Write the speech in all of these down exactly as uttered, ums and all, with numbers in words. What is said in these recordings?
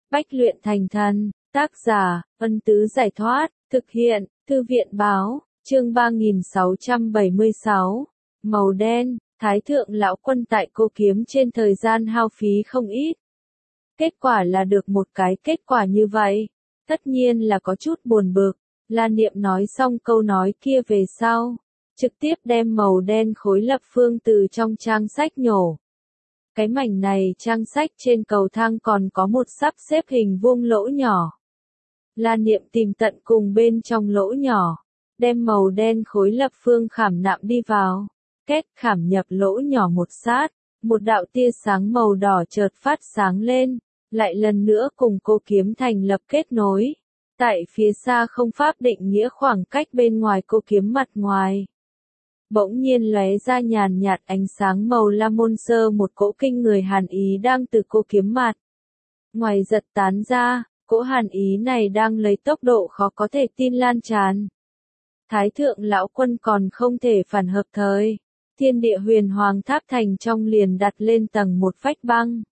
Bách luyện thành thần, tác giả, Ân Tứ Giải Thoát, thực hiện, Thư viện Báo, chương ba nghìn sáu trăm bảy mươi sáu, màu đen, Thái Thượng Lão Quân tại Cô Kiếm trên thời gian hao phí không ít. Kết quả là được một cái kết quả như vậy, tất nhiên là có chút buồn bực. La Niệm nói xong câu nói kia về sau, trực tiếp đem màu đen khối lập phương từ trong trang sách nhổ. Cái mảnh này trang sách trên cầu thang còn có một sắp xếp hình vuông lỗ nhỏ. La Niệm tìm tận cùng bên trong lỗ nhỏ, đem màu đen khối lập phương khảm nạm đi vào. Kết khảm nhập lỗ nhỏ một sát, một đạo tia sáng màu đỏ chợt phát sáng lên, lại lần nữa cùng Cô Kiếm thành lập kết nối. Tại phía xa không pháp định nghĩa khoảng cách bên ngoài Cô Kiếm mặt ngoài. Bỗng nhiên lóe ra nhàn nhạt ánh sáng màu lam môn sơ, một cỗ kinh người hàn ý đang từ Cô Kiếm mặt ngoài giật tán ra, cỗ hàn ý này đang lấy tốc độ khó có thể tin lan tràn. Thái Thượng Lão Quân còn không thể phản hợp thời, thiên địa huyền hoàng tháp thành trong liền đặt lên tầng một vách băng.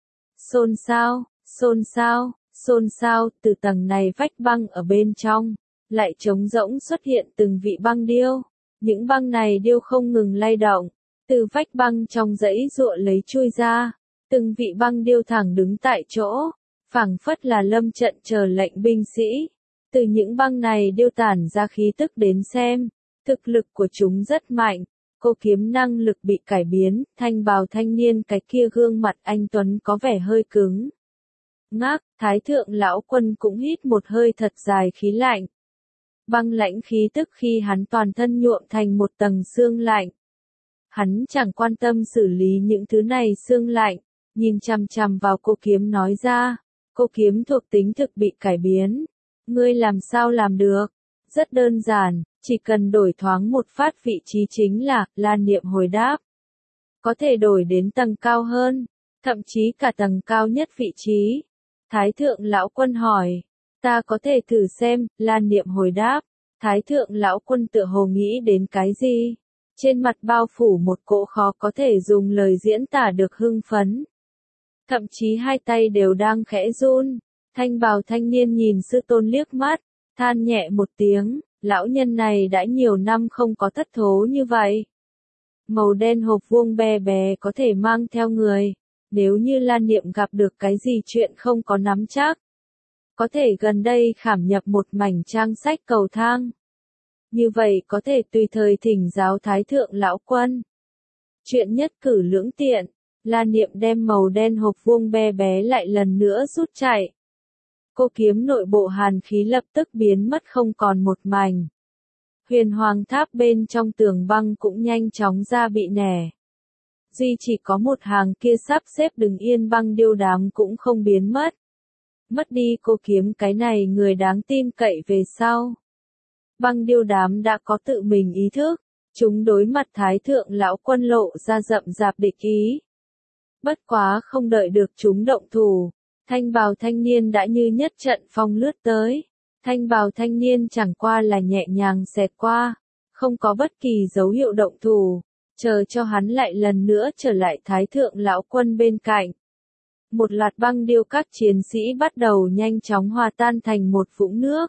Xôn xao, xôn xao, xôn xao, từ tầng này vách băng ở bên trong, lại trống rỗng xuất hiện từng vị băng điêu. Những băng này điêu không ngừng lay động, từ vách băng trong dãy giụa lấy chui ra, từng vị băng điêu thẳng đứng tại chỗ, phảng phất là lâm trận chờ lệnh binh sĩ. Từ những băng này điêu tản ra khí tức đến xem, thực lực của chúng rất mạnh. Cô Kiếm năng lực bị cải biến, thanh bào thanh niên cái kia gương mặt anh tuấn có vẻ hơi cứng ngắc. Thái Thượng Lão Quân cũng hít một hơi thật dài khí lạnh. Băng lãnh khí tức khi hắn toàn thân nhuộm thành một tầng xương lạnh. Hắn chẳng quan tâm xử lý những thứ này xương lạnh, nhìn chằm chằm vào Cô Kiếm nói ra, Cô Kiếm thuộc tính thực bị cải biến. Ngươi làm sao làm được? Rất đơn giản, chỉ cần đổi thoáng một phát vị trí chính là, La Niệm hồi đáp. Có thể đổi đến tầng cao hơn, thậm chí cả tầng cao nhất vị trí. Thái Thượng Lão Quân hỏi, ta có thể thử xem, La Niệm hồi đáp. Thái Thượng Lão Quân tựa hồ nghĩ đến cái gì? Trên mặt bao phủ một cỗ khó có thể dùng lời diễn tả được hưng phấn. Thậm chí hai tay đều đang khẽ run. Thanh bào thanh niên nhìn sư tôn liếc mắt, than nhẹ một tiếng, lão nhân này đã nhiều năm không có thất thố như vậy. Màu đen hộp vuông bé bé có thể mang theo người, nếu như La Niệm gặp được cái gì chuyện không có nắm chắc. Có thể gần đây khảm nhập một mảnh trang sách cầu thang. Như vậy có thể tùy thời thỉnh giáo Thái Thượng Lão Quân. Chuyện nhất cử lưỡng tiện, La Niệm đem màu đen hộp vuông bé bé lại lần nữa rút chạy. Cô Kiếm nội bộ hàn khí lập tức biến mất không còn một mảnh. Huyền hoàng tháp bên trong tường băng cũng nhanh chóng ra bị nẻ. Duy chỉ có một hàng kia sắp xếp đứng yên băng điêu đám cũng không biến mất. Mất đi Cô Kiếm cái này người đáng tin cậy về sau. Băng điêu đám đã có tự mình ý thức, chúng đối mặt Thái Thượng Lão Quân lộ ra rậm rạp địch ý. Bất quá không đợi được chúng động thủ, thanh bào thanh niên đã như nhất trận phong lướt tới. Thanh bào thanh niên chẳng qua là nhẹ nhàng xẹt qua, không có bất kỳ dấu hiệu động thủ, chờ cho hắn lại lần nữa trở lại Thái Thượng Lão Quân bên cạnh. Một loạt băng điêu các chiến sĩ bắt đầu nhanh chóng hòa tan thành một vũng nước.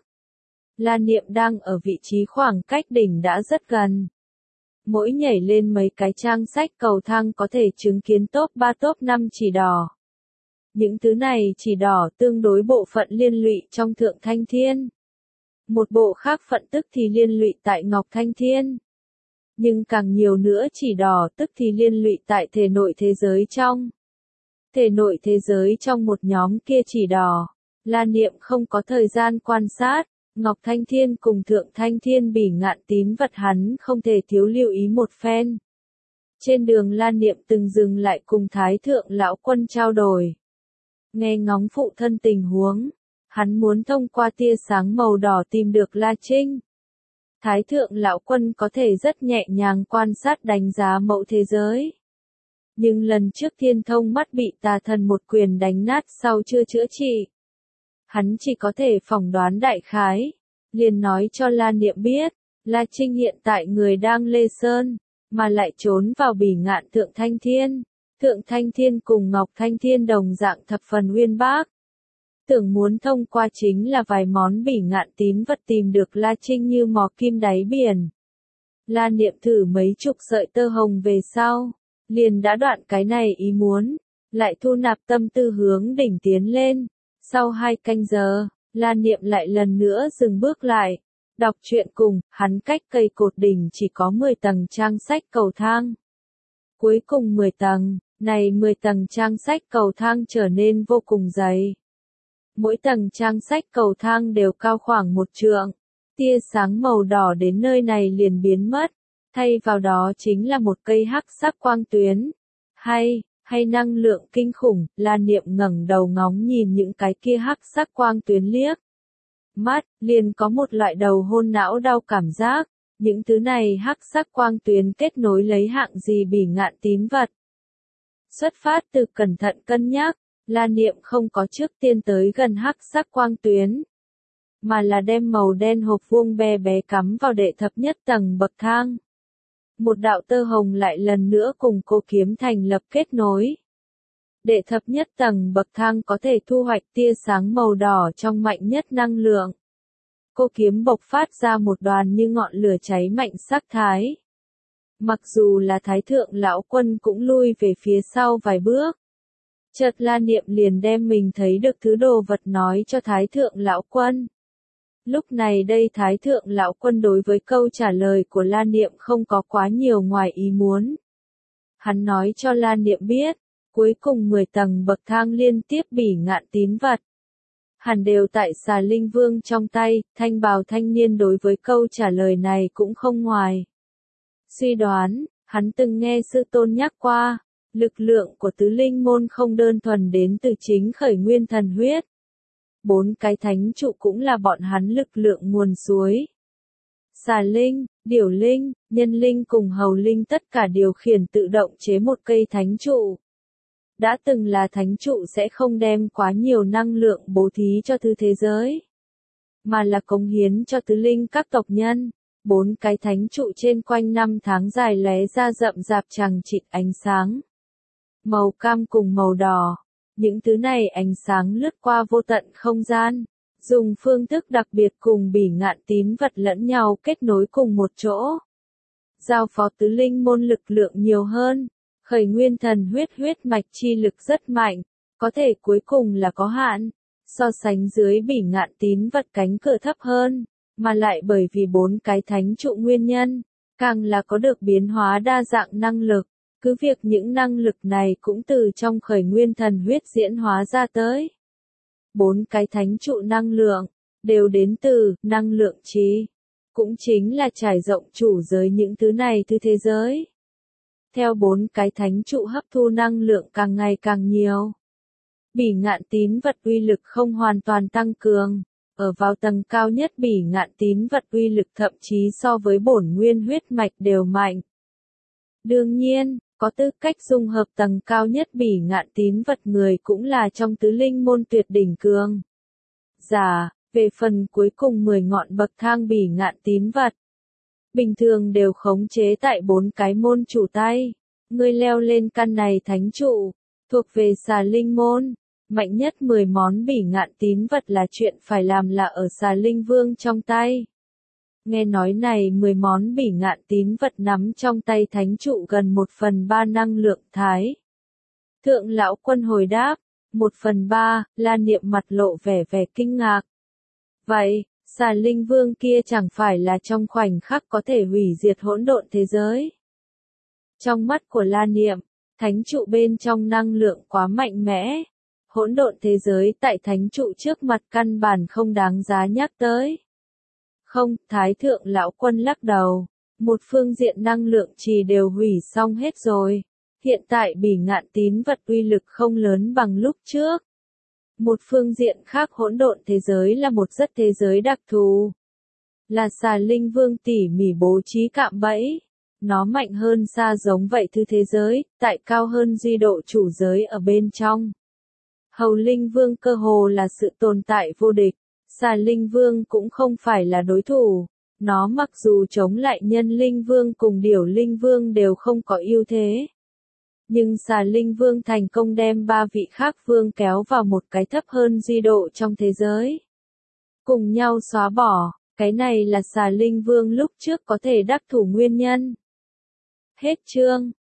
La Niệm đang ở vị trí khoảng cách đỉnh đã rất gần. Mỗi nhảy lên mấy cái trang sách cầu thang có thể chứng kiến top ba top năm chỉ đỏ. Những thứ này chỉ đỏ tương đối bộ phận liên lụy trong Thượng Thanh Thiên. Một bộ khác phận tức thì liên lụy tại Ngọc Thanh Thiên. Nhưng càng nhiều nữa chỉ đỏ tức thì liên lụy tại thể nội thế giới trong. Thể nội thế giới trong một nhóm kia chỉ đỏ. La Niệm không có thời gian quan sát. Ngọc Thanh Thiên cùng Thượng Thanh Thiên bỉ ngạn tín vật hắn không thể thiếu lưu ý một phen. Trên đường La Niệm từng dừng lại cùng Thái Thượng Lão Quân trao đổi. Nghe ngóng phụ thân tình huống, hắn muốn thông qua tia sáng màu đỏ tìm được La Trinh. Thái Thượng Lão Quân có thể rất nhẹ nhàng quan sát đánh giá mẫu thế giới. Nhưng lần trước Thiên Thông mắt bị tà thần một quyền đánh nát sau chưa chữa trị. Hắn chỉ có thể phỏng đoán đại khái, liền nói cho La Niệm biết, La Trinh hiện tại người đang Lê Sơn, mà lại trốn vào bỉ ngạn Thượng Thanh Thiên. Thượng Thanh Thiên cùng Ngọc Thanh Thiên đồng dạng thập phần uyên bác. Tưởng muốn thông qua chính là vài món bỉ ngạn tín vật tìm được La Trinh như mò kim đáy biển. La Niệm thử mấy chục sợi tơ hồng về sau, liền đã đoạn cái này ý muốn, lại thu nạp tâm tư hướng đỉnh tiến lên. Sau hai canh giờ, La Niệm lại lần nữa dừng bước lại, đọc truyện cùng, hắn cách cây cột đỉnh chỉ có mười tầng trang sách cầu thang. Cuối cùng mười tầng, này mười tầng trang sách cầu thang trở nên vô cùng dày. Mỗi tầng trang sách cầu thang đều cao khoảng một trượng. Tia sáng màu đỏ đến nơi này liền biến mất, thay vào đó chính là một cây hắc sắc quang tuyến. Hay, hay năng lượng kinh khủng, La Niệm ngẩng đầu ngóng nhìn những cái kia hắc sắc quang tuyến liếc. Mắt, liền có một loại đầu hôn não đau cảm giác, những thứ này hắc sắc quang tuyến kết nối lấy hạng gì bỉ ngạn tín vật. Xuất phát từ cẩn thận cân nhắc, La Niệm không có trước tiên tới gần hắc sắc quang tuyến, mà là đem màu đen hộp vuông bé bé cắm vào đệ thập nhất tầng bậc thang. Một đạo tơ hồng lại lần nữa cùng cô kiếm thành lập kết nối. Đệ thập nhất tầng bậc thang có thể thu hoạch tia sáng màu đỏ trong mạnh nhất năng lượng. Cô kiếm bộc phát ra một đoàn như ngọn lửa cháy mạnh sắc thái. Mặc dù là Thái Thượng Lão Quân cũng lui về phía sau vài bước. Chợt La Niệm liền đem mình thấy được thứ đồ vật nói cho Thái Thượng Lão Quân. Lúc này đây Thái Thượng Lão Quân đối với câu trả lời của La Niệm không có quá nhiều ngoài ý muốn. Hắn nói cho La Niệm biết, cuối cùng mười tầng bậc thang liên tiếp bỉ ngạn tín vật. Hẳn đều tại Xà Linh Vương trong tay, thanh bào thanh niên đối với câu trả lời này cũng không ngoài. Suy đoán, hắn từng nghe sư tôn nhắc qua, lực lượng của tứ linh môn không đơn thuần đến từ chính khởi nguyên thần huyết. Bốn cái thánh trụ cũng là bọn hắn lực lượng nguồn suối. Xà linh, điểu linh, nhân linh cùng hầu linh tất cả điều khiển tự động chế một cây thánh trụ. Đã từng là thánh trụ sẽ không đem quá nhiều năng lượng bố thí cho thứ thế giới, mà là cống hiến cho tứ linh các tộc nhân. Bốn cái thánh trụ trên quanh năm tháng dài lóe ra rậm rạp chằng chịt ánh sáng. Màu cam cùng màu đỏ. Những thứ này ánh sáng lướt qua vô tận không gian, dùng phương thức đặc biệt cùng bỉ ngạn tín vật lẫn nhau kết nối cùng một chỗ. Giao phó tứ linh môn lực lượng nhiều hơn, khởi nguyên thần huyết huyết mạch chi lực rất mạnh, có thể cuối cùng là có hạn, so sánh dưới bỉ ngạn tín vật cánh cửa thấp hơn, mà lại bởi vì bốn cái thánh trụ nguyên nhân, càng là có được biến hóa đa dạng năng lực. Cứ việc những năng lực này cũng từ trong khởi nguyên thần huyết diễn hóa ra tới. Bốn cái thánh trụ năng lượng, đều đến từ năng lượng trí. Cũng chính là trải rộng chủ giới những thứ này thứ thế giới. Theo bốn cái thánh trụ hấp thu năng lượng càng ngày càng nhiều. Bỉ ngạn tín vật uy lực không hoàn toàn tăng cường. Ở vào tầng cao nhất bỉ ngạn tín vật uy lực thậm chí so với bổn nguyên huyết mạch đều mạnh. Đương nhiên, có tư cách dung hợp tầng cao nhất bỉ ngạn tín vật người cũng là trong tứ linh môn tuyệt đỉnh cường giả, về phần cuối cùng mười ngọn bậc thang bỉ ngạn tín vật. Bình thường đều khống chế tại bốn cái môn chủ tay, ngươi leo lên căn này thánh trụ, thuộc về Xà Linh môn, mạnh nhất mười món bỉ ngạn tín vật là chuyện phải làm là ở Xà Linh Vương trong tay. Nghe nói này mười món bỉ ngạn tín vật nắm trong tay thánh trụ gần một phần ba năng lượng thái. Thượng Lão Quân hồi đáp, một phần ba, La Niệm mặt lộ vẻ vẻ kinh ngạc. Vậy, Xà Linh Vương kia chẳng phải là trong khoảnh khắc có thể hủy diệt hỗn độn thế giới. Trong mắt của La Niệm, thánh trụ bên trong năng lượng quá mạnh mẽ. Hỗn độn thế giới tại thánh trụ trước mặt căn bản không đáng giá nhắc tới. Không, Thái Thượng Lão Quân lắc đầu. Một phương diện năng lượng trì đều hủy xong hết rồi. Hiện tại bỉ ngạn tín vật uy lực không lớn bằng lúc trước. Một phương diện khác hỗn độn thế giới là một rất thế giới đặc thù. Là Xà Linh Vương tỉ mỉ bố trí cạm bẫy. Nó mạnh hơn xa giống vậy thứ thế giới, tại cao hơn duy độ chủ giới ở bên trong. Hầu Linh Vương cơ hồ là sự tồn tại vô địch. Xà Linh Vương cũng không phải là đối thủ. Nó mặc dù chống lại nhân Linh Vương cùng điểu Linh Vương đều không có ưu thế. Nhưng xà linh vương thành công đem ba vị khác vương kéo vào một cái thấp hơn duy độ trong thế giới. Cùng nhau xóa bỏ, cái này là xà linh vương lúc trước có thể đắc thủ nguyên nhân. Hết chương.